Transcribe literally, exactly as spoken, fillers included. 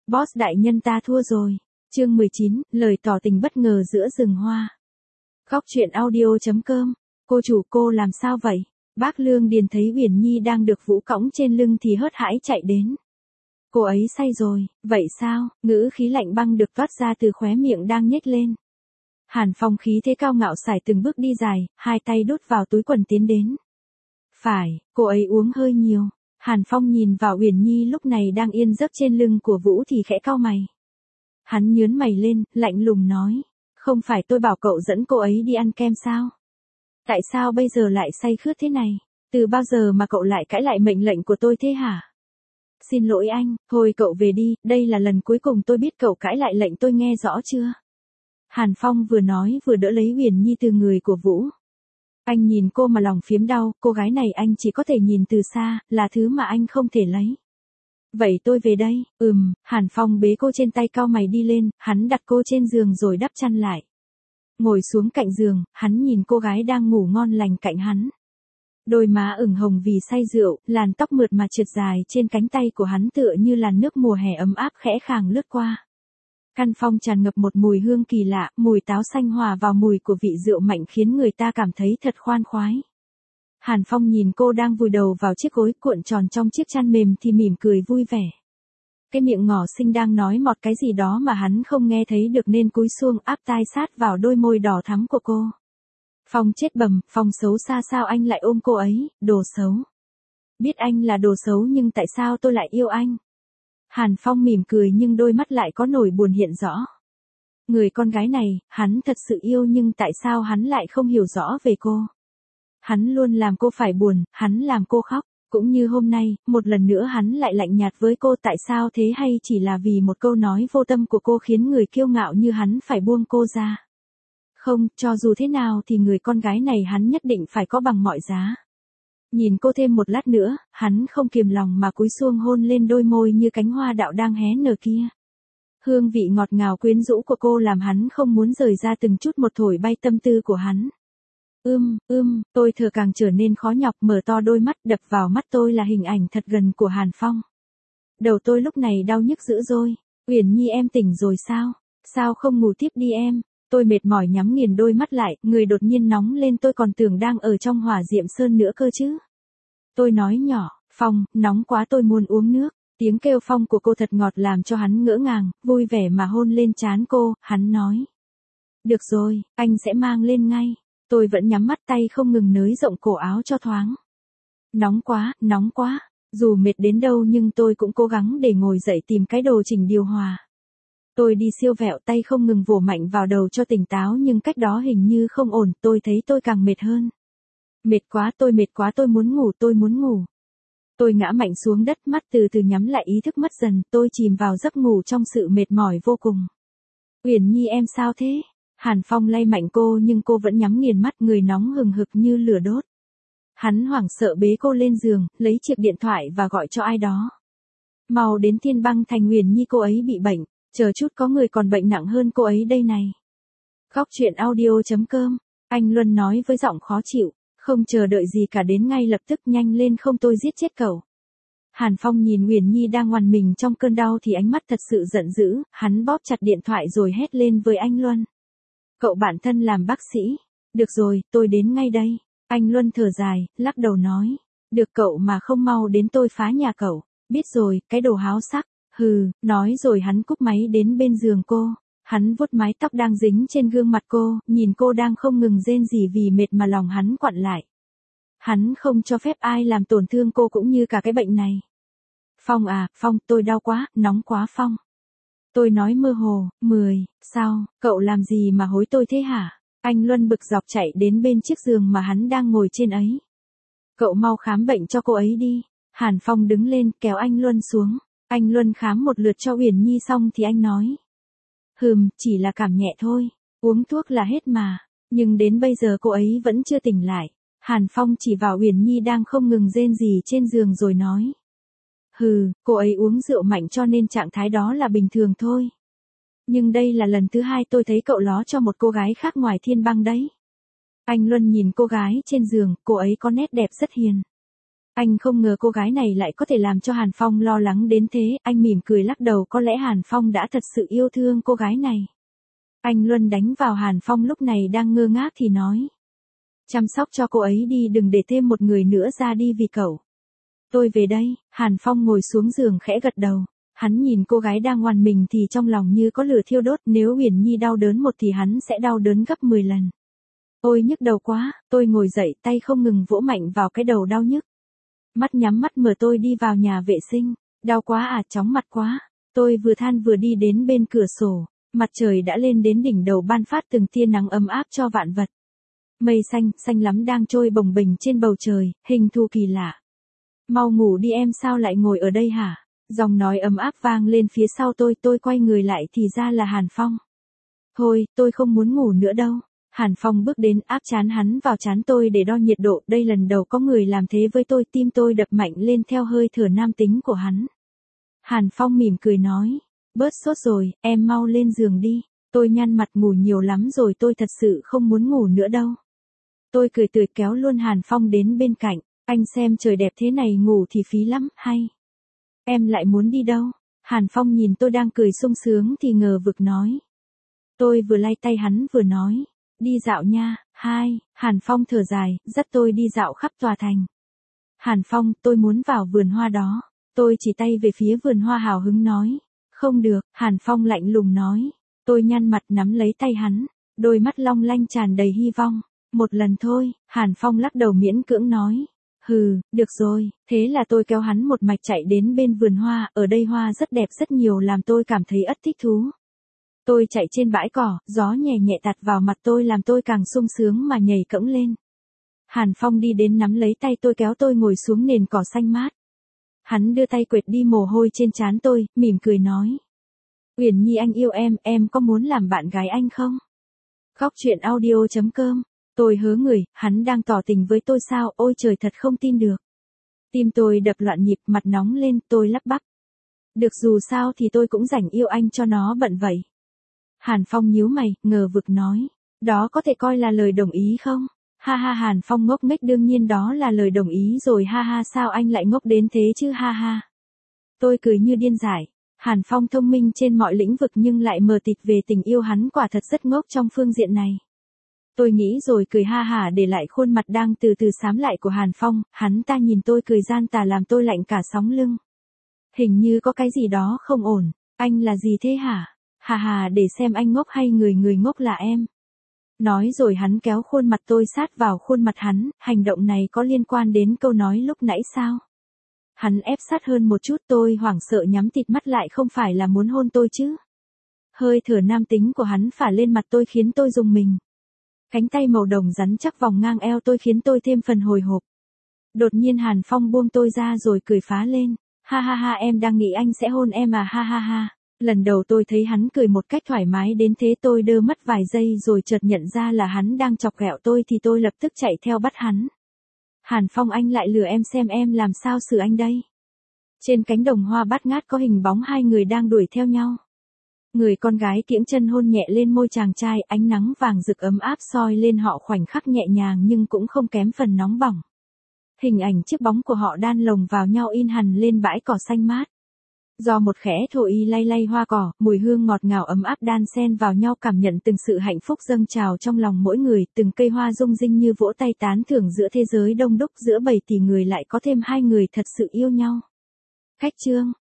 Boss đại nhân ta thua rồi. Chương mười chín, lời tỏ tình bất ngờ giữa rừng hoa. Góc truyện audio chấm com. Cô chủ, cô làm sao vậy? Bác Lương Điền thấy Uyển Nhi đang được Vũ cõng trên lưng thì hớt hải chạy đến. Cô ấy say rồi, vậy sao? Ngữ khí lạnh băng được toát ra từ khóe miệng đang nhếch lên. Hàn Phong khí thế cao ngạo sải từng bước đi dài, hai tay đút vào túi quần tiến đến. Phải, cô ấy uống hơi nhiều. Hàn Phong nhìn vào Uyển Nhi lúc này đang yên giấc trên lưng của Vũ thì khẽ cau mày. Hắn nhướng mày lên, lạnh lùng nói. Không phải tôi bảo cậu dẫn cô ấy đi ăn kem sao? Tại sao bây giờ lại say khướt thế này? Từ bao giờ mà cậu lại cãi lại mệnh lệnh của tôi thế hả? Xin lỗi anh, thôi cậu về đi, đây là lần cuối cùng tôi biết cậu cãi lại lệnh tôi, nghe rõ chưa? Hàn Phong vừa nói vừa đỡ lấy Uyển Nhi từ người của Vũ. Anh nhìn cô mà lòng phiếm đau, cô gái này anh chỉ có thể nhìn từ xa, là thứ mà anh không thể lấy. Vậy tôi về đây, ừm, Hàn Phong bế cô trên tay, cau mày đi lên, hắn đặt cô trên giường rồi đắp chăn lại. Ngồi xuống cạnh giường, hắn nhìn cô gái đang ngủ ngon lành cạnh hắn. Đôi má ửng hồng vì say rượu, làn tóc mượt mà trượt dài trên cánh tay của hắn tựa như làn nước mùa hè ấm áp khẽ khàng lướt qua. Căn phòng tràn ngập một mùi hương kỳ lạ, mùi táo xanh hòa vào mùi của vị rượu mạnh khiến người ta cảm thấy thật khoan khoái. Hàn Phong nhìn cô đang vùi đầu vào chiếc gối cuộn tròn trong chiếc chăn mềm thì mỉm cười vui vẻ. Cái miệng ngỏ xinh đang nói mọt cái gì đó mà hắn không nghe thấy được nên cúi xuống áp tai sát vào đôi môi đỏ thắm của cô. Phong chết bầm, Phong xấu xa, sao anh lại ôm cô ấy, đồ xấu. Biết anh là đồ xấu nhưng tại sao tôi lại yêu anh? Hàn Phong mỉm cười nhưng đôi mắt lại có nỗi buồn hiện rõ. Người con gái này, hắn thật sự yêu nhưng tại sao hắn lại không hiểu rõ về cô? Hắn luôn làm cô phải buồn, hắn làm cô khóc, cũng như hôm nay, một lần nữa hắn lại lạnh nhạt với cô, tại sao thế, hay chỉ là vì một câu nói vô tâm của cô khiến người kiêu ngạo như hắn phải buông cô ra? Không, cho dù thế nào thì người con gái này hắn nhất định phải có bằng mọi giá. Nhìn cô thêm một lát nữa, hắn không kiềm lòng mà cúi xuống hôn lên đôi môi như cánh hoa đạo đang hé nở kia. Hương vị ngọt ngào quyến rũ của cô làm hắn không muốn rời ra từng chút một, thổi bay tâm tư của hắn. Ưm, ưm, tôi thở càng trở nên khó nhọc, mở to đôi mắt, đập vào mắt tôi là hình ảnh thật gần của Hàn Phong. Đầu tôi lúc này đau nhức dữ dội. Uyển Nhi, em tỉnh rồi sao? Sao không ngủ tiếp đi em? Tôi mệt mỏi nhắm nghiền đôi mắt lại, người đột nhiên nóng lên, tôi còn tưởng đang ở trong hỏa diệm sơn nữa cơ chứ. Tôi nói nhỏ, Phong, nóng quá, tôi muốn uống nước. Tiếng kêu Phong của cô thật ngọt làm cho hắn ngỡ ngàng, vui vẻ mà hôn lên trán cô, hắn nói. Được rồi, anh sẽ mang lên ngay. Tôi vẫn nhắm mắt, tay không ngừng nới rộng cổ áo cho thoáng. Nóng quá, nóng quá. Dù mệt đến đâu nhưng tôi cũng cố gắng để ngồi dậy tìm cái đồ chỉnh điều hòa. Tôi đi siêu vẹo, tay không ngừng vồ mạnh vào đầu cho tỉnh táo nhưng cách đó hình như không ổn, tôi thấy tôi càng mệt hơn. Mệt quá, tôi mệt quá, tôi muốn ngủ, tôi muốn ngủ. Tôi ngã mạnh xuống đất, mắt từ từ nhắm lại, ý thức mất dần, tôi chìm vào giấc ngủ trong sự mệt mỏi vô cùng. Uyển Nhi, em sao thế? Hàn Phong lay mạnh cô nhưng cô vẫn nhắm nghiền mắt, người nóng hừng hực như lửa đốt. Hắn hoảng sợ bế cô lên giường, lấy chiếc điện thoại và gọi cho ai đó. Mau đến Thiên Băng Thành, Uyển Nhi cô ấy bị bệnh, chờ chút có người còn bệnh nặng hơn cô ấy đây này. Góc truyện audio chấm com, anh Luân nói với giọng khó chịu, không chờ đợi gì cả, đến ngay lập tức, nhanh lên không tôi giết chết cậu. Hàn Phong nhìn Uyển Nhi đang ngoằn mình trong cơn đau thì ánh mắt thật sự giận dữ, hắn bóp chặt điện thoại rồi hét lên với anh Luân. Cậu bản thân làm bác sĩ. Được rồi, tôi đến ngay đây. Anh Luân thở dài, lắc đầu nói. Được, cậu mà không mau đến tôi phá nhà cậu. Biết rồi, cái đồ háo sắc. Hừ, nói rồi hắn cúp máy đến bên giường cô. Hắn vuốt mái tóc đang dính trên gương mặt cô, nhìn cô đang không ngừng rên rỉ vì mệt mà lòng hắn quặn lại. Hắn không cho phép ai làm tổn thương cô cũng như cả cái bệnh này. Phong à, Phong, tôi đau quá, nóng quá Phong. Tôi nói mơ hồ, mười, sao, cậu làm gì mà hối tôi thế hả? Anh Luân bực dọc chạy đến bên chiếc giường mà hắn đang ngồi trên ấy. Cậu mau khám bệnh cho cô ấy đi. Hàn Phong đứng lên kéo anh Luân xuống. Anh Luân khám một lượt cho Uyển Nhi xong thì anh nói. Hừm, chỉ là cảm nhẹ thôi, uống thuốc là hết mà. Nhưng đến bây giờ cô ấy vẫn chưa tỉnh lại. Hàn Phong chỉ vào Uyển Nhi đang không ngừng rên rỉ trên giường rồi nói. Hừ, cô ấy uống rượu mạnh cho nên trạng thái đó là bình thường thôi. Nhưng đây là lần thứ hai tôi thấy cậu ló cho một cô gái khác ngoài Thiên Băng đấy. Anh Luân nhìn cô gái trên giường, cô ấy có nét đẹp rất hiền. Anh không ngờ cô gái này lại có thể làm cho Hàn Phong lo lắng đến thế, anh mỉm cười lắc đầu, có lẽ Hàn Phong đã thật sự yêu thương cô gái này. Anh Luân đánh vào Hàn Phong lúc này đang ngơ ngác thì nói. Chăm sóc cho cô ấy đi, đừng để thêm một người nữa ra đi vì cậu. Tôi về đây, Hàn Phong ngồi xuống giường khẽ gật đầu. Hắn nhìn cô gái đang ngoằn mình thì trong lòng như có lửa thiêu đốt, nếu Uyển Nhi đau đớn một thì hắn sẽ đau đớn gấp mười lần. Ôi nhức đầu quá, tôi ngồi dậy, tay không ngừng vỗ mạnh vào cái đầu đau nhức. Mắt nhắm mắt mở, tôi đi vào nhà vệ sinh. Đau quá à, chóng mặt quá. Tôi vừa than vừa đi đến bên cửa sổ. Mặt trời đã lên đến đỉnh đầu, ban phát từng tia nắng ấm áp cho vạn vật. Mây xanh, xanh lắm đang trôi bồng bềnh trên bầu trời, hình thù kỳ lạ. Mau ngủ đi em, sao lại ngồi ở đây hả? Giọng nói ấm áp vang lên phía sau tôi, tôi quay người lại thì ra là Hàn Phong. Thôi, tôi không muốn ngủ nữa đâu. Hàn Phong bước đến áp trán hắn vào trán tôi để đo nhiệt độ, đây lần đầu có người làm thế với tôi, tim tôi đập mạnh lên theo hơi thở nam tính của hắn. Hàn Phong mỉm cười nói, bớt sốt rồi, em mau lên giường đi. Tôi nhăn mặt, ngủ nhiều lắm rồi, tôi thật sự không muốn ngủ nữa đâu. Tôi cười tươi kéo luôn Hàn Phong đến bên cạnh, anh xem trời đẹp thế này ngủ thì phí lắm, hay. Em lại muốn đi đâu? Hàn Phong nhìn tôi đang cười sung sướng thì ngờ vực nói. Tôi vừa lay tay hắn vừa nói. Đi dạo nha, hai. Hàn Phong thở dài, dắt tôi đi dạo khắp tòa thành. Hàn Phong, tôi muốn vào vườn hoa đó. Tôi chỉ tay về phía vườn hoa hào hứng nói. Không được, Hàn Phong lạnh lùng nói. Tôi nhăn mặt nắm lấy tay hắn, đôi mắt long lanh tràn đầy hy vọng. Một lần thôi, Hàn Phong lắc đầu miễn cưỡng nói. Hừ, được rồi, thế là tôi kéo hắn một mạch chạy đến bên vườn hoa, ở đây hoa rất đẹp rất nhiều làm tôi cảm thấy ất thích thú. Tôi chạy trên bãi cỏ, gió nhẹ nhẹ tạt vào mặt tôi làm tôi càng sung sướng mà nhảy cẫng lên. Hàn Phong đi đến nắm lấy tay tôi kéo tôi ngồi xuống nền cỏ xanh mát. Hắn đưa tay quệt đi mồ hôi trên trán tôi, mỉm cười nói. Uyển Nhi anh yêu em, em có muốn làm bạn gái anh không? Góc truyện audio chấm com. Tôi hớ người, hắn đang tỏ tình với tôi sao, ôi trời thật không tin được. Tim tôi đập loạn nhịp, mặt nóng lên, tôi lắp bắp. Được, dù sao thì tôi cũng rảnh yêu anh cho nó bận vậy. Hàn Phong nhíu mày, ngờ vực nói. Đó có thể coi là lời đồng ý không? Ha ha, Hàn Phong ngốc nghếch, đương nhiên đó là lời đồng ý rồi, ha ha, sao anh lại ngốc đến thế chứ, ha ha. Tôi cười như điên dại. Hàn Phong thông minh trên mọi lĩnh vực nhưng lại mờ tịt về tình yêu, hắn quả thật rất ngốc trong phương diện này. Tôi nghĩ rồi cười ha hả để lại khuôn mặt đang từ từ xám lại của Hàn Phong, hắn ta nhìn tôi cười gian tà làm tôi lạnh cả sóng lưng. Hình như có cái gì đó không ổn, anh là gì thế hả? Hà hà, để xem anh ngốc hay người người ngốc là em. Nói rồi hắn kéo khuôn mặt tôi sát vào khuôn mặt hắn, hành động này có liên quan đến câu nói lúc nãy sao? Hắn ép sát hơn một chút, tôi hoảng sợ nhắm tịt mắt lại, không phải là muốn hôn tôi chứ? Hơi thở nam tính của hắn phả lên mặt tôi khiến tôi rùng mình. Cánh tay màu đồng rắn chắc vòng ngang eo tôi khiến tôi thêm phần hồi hộp. Đột nhiên Hàn Phong buông tôi ra rồi cười phá lên. Ha ha ha, em đang nghĩ anh sẽ hôn em à, ha ha ha. Lần đầu tôi thấy hắn cười một cách thoải mái đến thế, tôi đơ mất vài giây rồi chợt nhận ra là hắn đang chọc ghẹo tôi thì tôi lập tức chạy theo bắt hắn. Hàn Phong, anh lại lừa em, xem em làm sao xử anh đây. Trên cánh đồng hoa bát ngát có hình bóng hai người đang đuổi theo nhau. Người con gái kiễng chân hôn nhẹ lên môi chàng trai, ánh nắng vàng rực ấm áp soi lên họ, khoảnh khắc nhẹ nhàng nhưng cũng không kém phần nóng bỏng. Hình ảnh chiếc bóng của họ đan lồng vào nhau in hằn lên bãi cỏ xanh mát. Do một khẽ thổi y lay lay hoa cỏ, mùi hương ngọt ngào ấm áp đan xen vào nhau, cảm nhận từng sự hạnh phúc dâng trào trong lòng mỗi người, từng cây hoa rung rinh như vỗ tay tán thưởng giữa thế giới đông đúc, giữa bảy tỷ người lại có thêm hai người thật sự yêu nhau. Khách chương